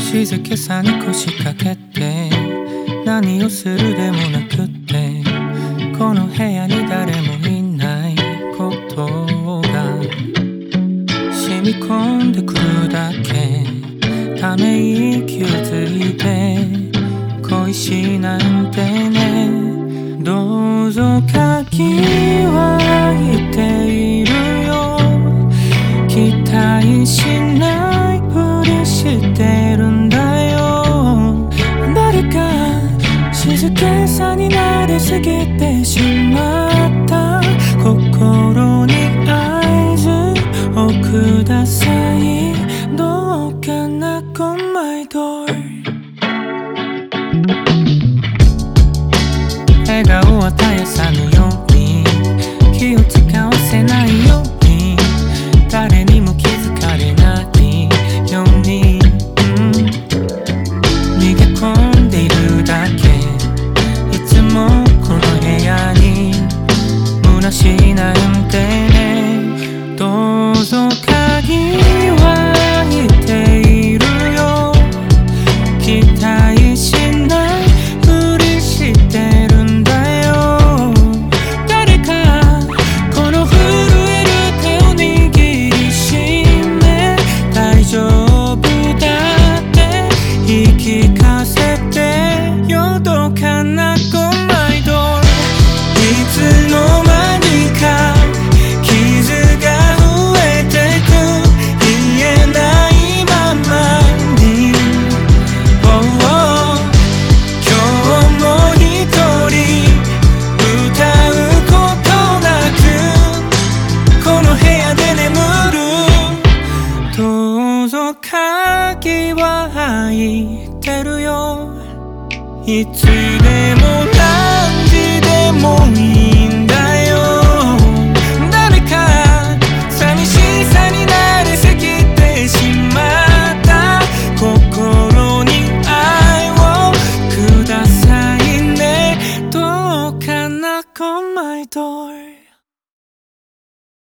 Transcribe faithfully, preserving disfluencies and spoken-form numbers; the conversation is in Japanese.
静けさに腰掛けて何をするでもなくってこの部屋に誰もいないことが染み込んでくるだけため息をついて恋しなんてねどうぞ鍵は開いているよ期待しないふりしてるんだよ誰か静けさに慣れすぎてしまった心に合図をくださいどうかな Knock my door 笑顔は絶やさぬように気を使わせないように誰にも気づかれないように、うん、逃げ込んでいるだけいつもこの部屋に虚しいなんてねどうぞ鍵は開いているよ期待しないふりしてるんだよ誰かこの震える手を握りしめ大丈夫だって言い聞かせてよどかな Knock my door いつの間にか傷が増えてく言えないままに、oh, oh 今日も一人歌うことなくこの部屋で眠るどうぞ鍵は開いてるよいつでも